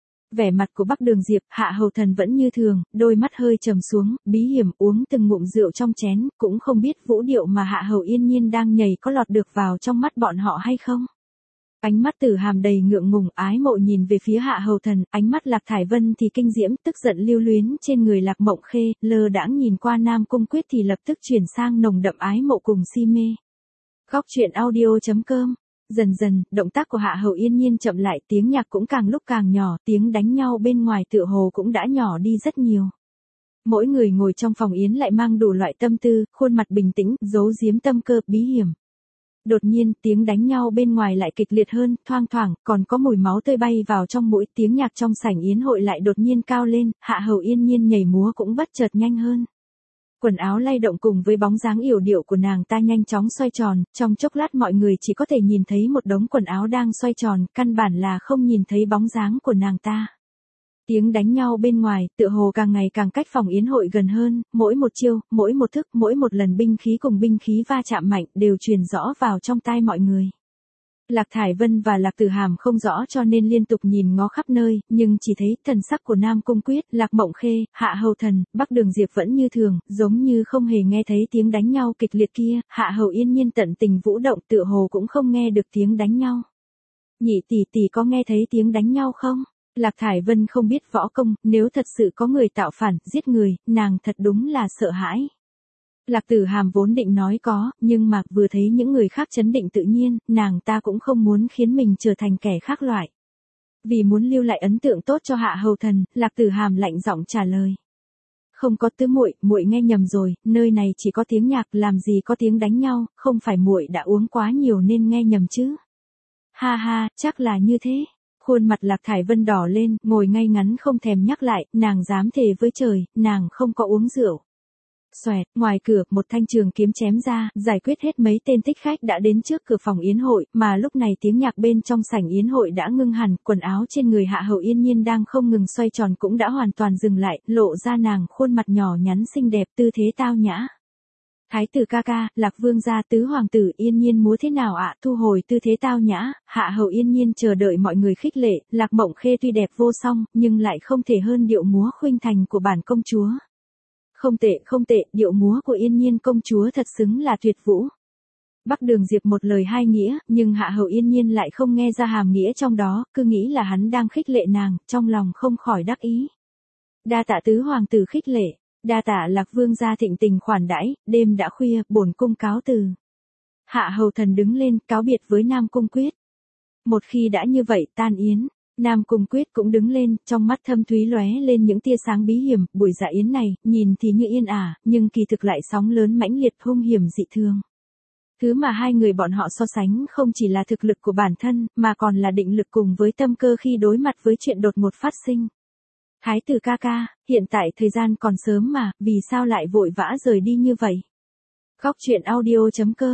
Vẻ mặt của Bắc Đường Diệp, Hạ Hầu Thần vẫn như thường, đôi mắt hơi trầm xuống, bí hiểm uống từng ngụm rượu trong chén, cũng không biết vũ điệu mà Hạ Hầu Yên Nhiên đang nhảy có lọt được vào trong mắt bọn họ hay không. Ánh mắt Tử Hàm đầy ngượng ngùng ái mộ nhìn về phía Hạ Hầu Thần, ánh mắt Lạc Thải Vân thì kinh diễm, tức giận lưu luyến trên người Lạc Mộng Khê, lơ đãng nhìn qua Nam Cung Quyết thì lập tức chuyển sang nồng đậm ái mộ cùng si mê. Góc truyện audio chấm com. Dần dần, động tác của Hạ Hầu Yên Nhiên chậm lại, tiếng nhạc cũng càng lúc càng nhỏ, tiếng đánh nhau bên ngoài tựa hồ cũng đã nhỏ đi rất nhiều. Mỗi người ngồi trong phòng yến lại mang đủ loại tâm tư, khuôn mặt bình tĩnh, giấu giếm tâm cơ, bí hiểm. Đột nhiên, tiếng đánh nhau bên ngoài lại kịch liệt hơn, thoang thoảng, còn có mùi máu tươi bay vào trong mũi, tiếng nhạc trong sảnh yến hội lại đột nhiên cao lên, Hạ Hầu Yên Nhiên nhảy múa cũng bất chợt nhanh hơn. Quần áo lay động cùng với bóng dáng yểu điệu của nàng ta nhanh chóng xoay tròn, trong chốc lát mọi người chỉ có thể nhìn thấy một đống quần áo đang xoay tròn, căn bản là không nhìn thấy bóng dáng của nàng ta. Tiếng đánh nhau bên ngoài, tựa hồ càng ngày càng cách phòng yến hội gần hơn, mỗi một chiêu, mỗi một thức, mỗi một lần binh khí cùng binh khí va chạm mạnh đều truyền rõ vào trong tai mọi người. Lạc Thải Vân và Lạc Tử Hàm không rõ cho nên liên tục nhìn ngó khắp nơi, nhưng chỉ thấy thần sắc của Nam Cung Quyết, Lạc Mộng Khê, Hạ Hầu Thần, Bắc Đường Diệp vẫn như thường, giống như không hề nghe thấy tiếng đánh nhau kịch liệt kia, Hạ Hầu Yên Nhiên tận tình vũ động tựa hồ cũng không nghe được tiếng đánh nhau. Nhị tỷ tỷ có nghe thấy tiếng đánh nhau không? Lạc Thải Vân không biết võ công, nếu thật sự có người tạo phản, giết người, nàng thật đúng là sợ hãi. Lạc Tử Hàm vốn định nói có, nhưng mà vừa thấy những người khác chấn định tự nhiên, nàng ta cũng không muốn khiến mình trở thành kẻ khác loại. Vì muốn lưu lại ấn tượng tốt cho Hạ Hầu Thần, Lạc Tử Hàm lạnh giọng trả lời. Không có tứ muội, muội nghe nhầm rồi, nơi này chỉ có tiếng nhạc, làm gì có tiếng đánh nhau, không phải muội đã uống quá nhiều nên nghe nhầm chứ. Ha ha, chắc là như thế. Khuôn mặt Lạc Thải Vân đỏ lên, ngồi ngay ngắn không thèm nhắc lại, nàng dám thề với trời, nàng không có uống rượu. Xoẹt, ngoài cửa, một thanh trường kiếm chém ra, giải quyết hết mấy tên thích khách đã đến trước cửa phòng yến hội, mà lúc này tiếng nhạc bên trong sảnh yến hội đã ngưng hẳn, quần áo trên người Hạ Hầu Yên Nhiên đang không ngừng xoay tròn cũng đã hoàn toàn dừng lại, lộ ra nàng khuôn mặt nhỏ nhắn xinh đẹp, tư thế tao nhã. Thái tử ca ca, Lạc Vương gia, tứ hoàng tử, Yên Nhiên múa thế nào ạ? Thu hồi tư thế tao nhã, Hạ Hầu Yên Nhiên chờ đợi mọi người khích lệ, Lạc Mộng Khê tuy đẹp vô song, nhưng lại không thể hơn điệu múa khuynh thành của bản công chúa. Không tệ, không tệ, điệu múa của Yên Nhiên công chúa thật xứng là tuyệt vũ. Bắc Đường Diệp một lời hai nghĩa, nhưng Hạ Hầu Yên Nhiên lại không nghe ra hàm nghĩa trong đó, cứ nghĩ là hắn đang khích lệ nàng, trong lòng không khỏi đắc ý. Đa tạ tứ hoàng tử khích lệ, đa tạ Lạc Vương gia thịnh tình khoản đãi, đêm đã khuya, bổn cung cáo từ. Hạ Hầu Thần đứng lên, cáo biệt với Nam Cung Quyết. Một khi đã như vậy, tan yến. Nam Cung Quyết cũng đứng lên, trong mắt thâm thúy lóe lên những tia sáng bí hiểm, buổi dạ yến này, nhìn thì như yên ả, nhưng kỳ thực lại sóng lớn mãnh liệt hung hiểm dị thường. Thứ mà hai người bọn họ so sánh không chỉ là thực lực của bản thân, mà còn là định lực cùng với tâm cơ khi đối mặt với chuyện đột ngột phát sinh. Thái tử ca ca, hiện tại thời gian còn sớm mà, vì sao lại vội vã rời đi như vậy? Góc truyện audio chấm com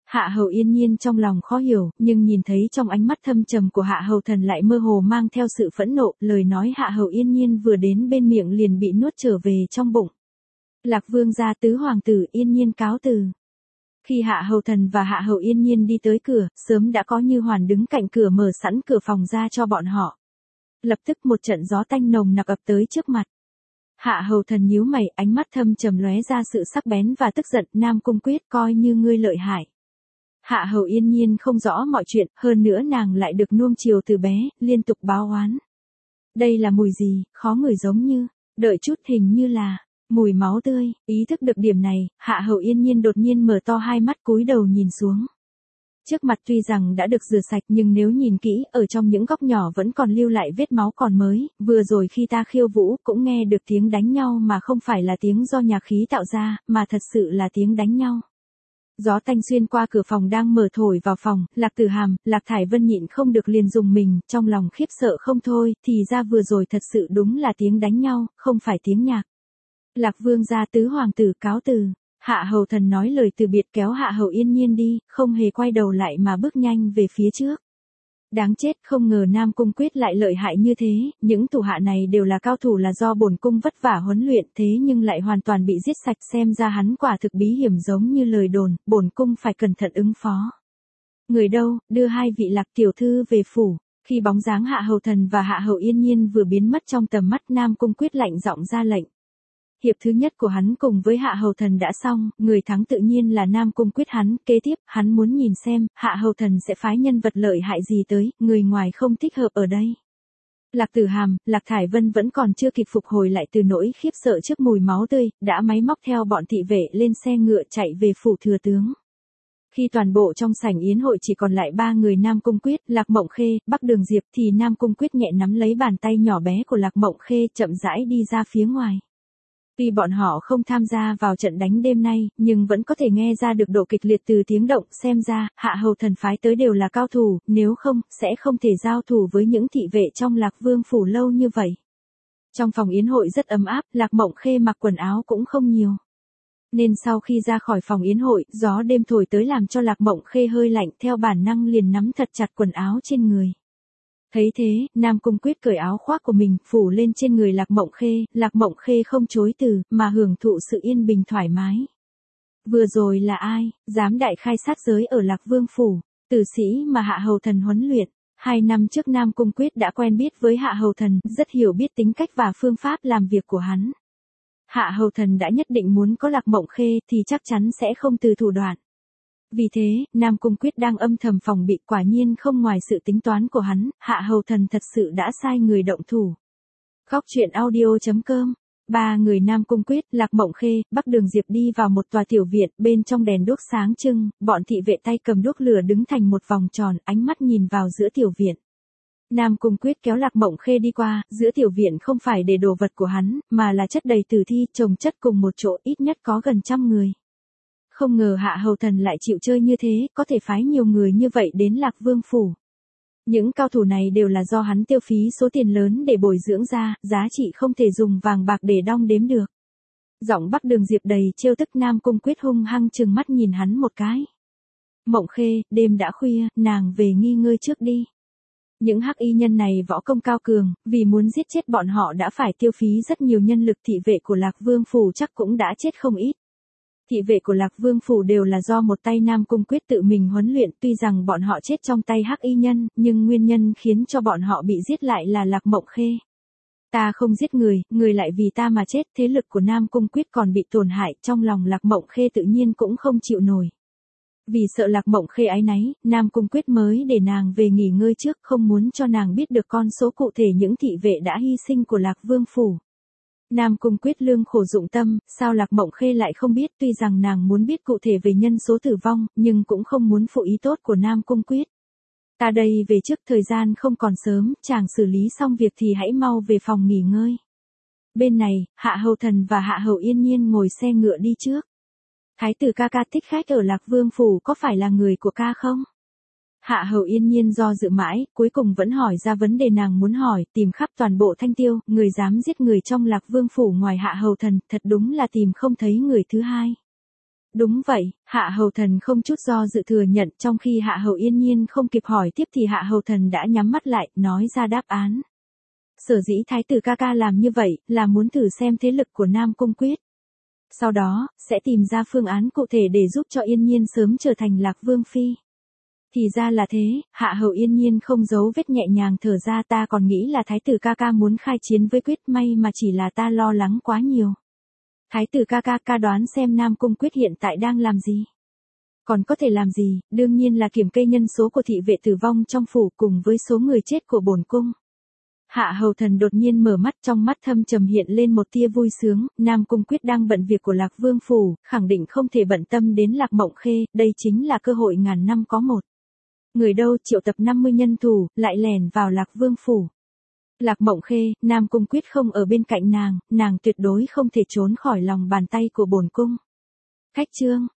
Hạ Hầu Yên Nhiên trong lòng khó hiểu, nhưng nhìn thấy trong ánh mắt thâm trầm của Hạ Hầu Thần lại mơ hồ mang theo sự phẫn nộ, lời nói Hạ Hầu Yên Nhiên vừa đến bên miệng liền bị nuốt trở về trong bụng. Lạc Vương gia tứ hoàng tử Yên Nhiên cáo từ. Khi Hạ Hầu Thần và Hạ Hầu Yên Nhiên đi tới cửa, sớm đã có Như Hoàn đứng cạnh cửa mở sẵn cửa phòng ra cho bọn họ. Lập tức một trận gió tanh nồng nặc ập tới trước mặt. Hạ Hầu Thần nhíu mày, ánh mắt thâm trầm lóe ra sự sắc bén và tức giận, Nam Cung Quyết coi như ngươi lợi hại. Hạ Hầu Yên Nhiên không rõ mọi chuyện, hơn nữa nàng lại được nuông chiều từ bé, liên tục báo oán. Đây là mùi gì, khó ngửi giống như, đợi chút hình như là, mùi máu tươi, ý thức được điểm này, Hạ Hầu Yên Nhiên đột nhiên mở to hai mắt cúi đầu nhìn xuống. Trước mặt tuy rằng đã được rửa sạch nhưng nếu nhìn kỹ, ở trong những góc nhỏ vẫn còn lưu lại vết máu còn mới, vừa rồi khi ta khiêu vũ cũng nghe được tiếng đánh nhau mà không phải là tiếng do nhạc khí tạo ra, mà thật sự là tiếng đánh nhau. Gió tanh xuyên qua cửa phòng đang mở thổi vào phòng, Lạc Tử Hàm, Lạc Thải Vân nhịn không được liền dùng mình, trong lòng khiếp sợ không thôi, thì ra vừa rồi thật sự đúng là tiếng đánh nhau, không phải tiếng nhạc. Lạc Vương gia tứ hoàng tử cáo từ. Hạ Hầu Thần nói lời từ biệt kéo Hạ Hầu Yên Nhiên đi, không hề quay đầu lại mà bước nhanh về phía trước. Đáng chết, không ngờ Nam Cung Quyết lại lợi hại như thế, những thủ hạ này đều là cao thủ là do bổn cung vất vả huấn luyện thế nhưng lại hoàn toàn bị giết sạch, xem ra hắn quả thực bí hiểm giống như lời đồn, bổn cung phải cẩn thận ứng phó. Người đâu, đưa hai vị Lạc tiểu thư về phủ. Khi bóng dáng Hạ Hầu Thần và Hạ Hầu Yên Nhiên vừa biến mất trong tầm mắt, Nam Cung Quyết lạnh giọng ra lệnh. Hiệp thứ nhất của hắn cùng với Hạ Hầu Thần đã xong, người thắng tự nhiên là Nam Cung Quyết hắn, kế tiếp, hắn muốn nhìn xem, Hạ Hầu Thần sẽ phái nhân vật lợi hại gì tới, người ngoài không thích hợp ở đây. Lạc Tử Hàm, Lạc Thải Vân vẫn còn chưa kịp phục hồi lại từ nỗi khiếp sợ trước mùi máu tươi, đã máy móc theo bọn thị vệ lên xe ngựa chạy về phủ thừa tướng. Khi toàn bộ trong sảnh yến hội chỉ còn lại ba người Nam Cung Quyết, Lạc Mộng Khê, Bắc Đường Diệp thì Nam Cung Quyết nhẹ nắm lấy bàn tay nhỏ bé của Lạc Mộng Khê chậm rãi đi ra phía ngoài. Tuy bọn họ không tham gia vào trận đánh đêm nay, nhưng vẫn có thể nghe ra được độ kịch liệt từ tiếng động, xem ra, Hạ Hầu Thần phái tới đều là cao thủ, nếu không, sẽ không thể giao thủ với những thị vệ trong Lạc Vương phủ lâu như vậy. Trong phòng yến hội rất ấm áp, Lạc Mộng Khê mặc quần áo cũng không nhiều. Nên sau khi ra khỏi phòng yến hội, gió đêm thổi tới làm cho Lạc Mộng Khê hơi lạnh, theo bản năng liền nắm thật chặt quần áo trên người. Thấy thế, Nam Cung Quyết cởi áo khoác của mình, phủ lên trên người Lạc Mộng Khê, Lạc Mộng Khê không chối từ, mà hưởng thụ sự yên bình thoải mái. Vừa rồi là ai, dám đại khai sát giới ở Lạc Vương phủ, tử sĩ mà Hạ Hầu Thần huấn luyện. Hai năm trước Nam Cung Quyết đã quen biết với Hạ Hầu Thần, rất hiểu biết tính cách và phương pháp làm việc của hắn. Hạ Hầu Thần đã nhất định muốn có Lạc Mộng Khê thì chắc chắn sẽ không từ thủ đoạn. Vì thế, Nam Cung Quyết đang âm thầm phòng bị, quả nhiên không ngoài sự tính toán của hắn, Hạ Hầu Thần thật sự đã sai người động thủ. Góc truyện audio chấm com. Ba người Nam Cung Quyết, Lạc Mộng Khê, Bắc Đường Diệp đi vào một tòa tiểu viện, bên trong đèn đuốc sáng trưng, bọn thị vệ tay cầm đuốc lửa đứng thành một vòng tròn, ánh mắt nhìn vào giữa tiểu viện. Nam Cung Quyết kéo Lạc Mộng Khê đi qua, giữa tiểu viện không phải để đồ vật của hắn, mà là chất đầy tử thi, chồng chất cùng một chỗ, ít nhất có gần trăm người. Không ngờ Hạ Hầu Thần lại chịu chơi như thế, có thể phái nhiều người như vậy đến Lạc Vương phủ. Những cao thủ này đều là do hắn tiêu phí số tiền lớn để bồi dưỡng ra, giá trị không thể dùng vàng bạc để đong đếm được. Giọng Bắc Đường Diệp đầy trêu tức, Nam Cung Quyết hung hăng trừng mắt nhìn hắn một cái. Mộng Khê, đêm đã khuya, nàng về nghỉ ngơi trước đi. Những hắc y nhân này võ công cao cường, vì muốn giết chết bọn họ đã phải tiêu phí rất nhiều nhân lực, thị vệ của Lạc Vương phủ chắc cũng đã chết không ít. Thị vệ của Lạc Vương phủ đều là do một tay Nam Cung Quyết tự mình huấn luyện, tuy rằng bọn họ chết trong tay hắc y nhân, nhưng nguyên nhân khiến cho bọn họ bị giết lại là Lạc Mộng Khê. Ta không giết người, người lại vì ta mà chết, thế lực của Nam Cung Quyết còn bị tổn hại, trong lòng Lạc Mộng Khê tự nhiên cũng không chịu nổi. Vì sợ Lạc Mộng Khê áy náy, Nam Cung Quyết mới để nàng về nghỉ ngơi trước, không muốn cho nàng biết được con số cụ thể những thị vệ đã hy sinh của Lạc Vương phủ. Nam Cung Quyết lương khổ dụng tâm, sao Lạc Mộng Khê lại không biết, tuy rằng nàng muốn biết cụ thể về nhân số tử vong, nhưng cũng không muốn phụ ý tốt của Nam Cung Quyết. Ta đây về trước, thời gian không còn sớm, chàng xử lý xong việc thì hãy mau về phòng nghỉ ngơi. Bên này, Hạ Hầu Thần và Hạ Hầu Yên Nhiên ngồi xe ngựa đi trước. Thái tử ca ca thích khách ở Lạc Vương phủ có phải là người của ca không? Hạ Hầu Yên Nhiên do dự mãi, cuối cùng vẫn hỏi ra vấn đề nàng muốn hỏi, tìm khắp toàn bộ Thanh Tiêu, người dám giết người trong Lạc Vương phủ ngoài Hạ Hầu Thần, thật đúng là tìm không thấy người thứ hai. Đúng vậy, Hạ Hầu Thần không chút do dự thừa nhận, trong khi Hạ Hầu Yên Nhiên không kịp hỏi tiếp thì Hạ Hầu Thần đã nhắm mắt lại, nói ra đáp án. Sở dĩ thái tử ca ca làm như vậy, là muốn thử xem thế lực của Nam Cung Quyết. Sau đó, sẽ tìm ra phương án cụ thể để giúp cho Yên Nhiên sớm trở thành Lạc Vương Phi. Thì ra là thế, Hạ Hầu Yên Nhiên không giấu vết nhẹ nhàng thở ra, ta còn nghĩ là thái tử ca ca muốn khai chiến với Quyết, may mà chỉ là ta lo lắng quá nhiều. Thái tử ca ca ca đoán xem Nam Cung Quyết hiện tại đang làm gì? Còn có thể làm gì, đương nhiên là kiểm kê nhân số của thị vệ tử vong trong phủ cùng với số người chết của bổn cung. Hạ Hầu Thần đột nhiên mở mắt, trong mắt thâm trầm hiện lên một tia vui sướng, Nam Cung Quyết đang bận việc của Lạc Vương phủ, khẳng định không thể bận tâm đến Lạc Mộng Khê, đây chính là cơ hội ngàn năm có một. Người đâu triệu tập năm mươi nhân thủ, lại lèn vào Lạc Vương phủ. Lạc Mộng Khê, Nam Cung Quyết không ở bên cạnh nàng, nàng tuyệt đối không thể trốn khỏi lòng bàn tay của bổn cung. Khách trương,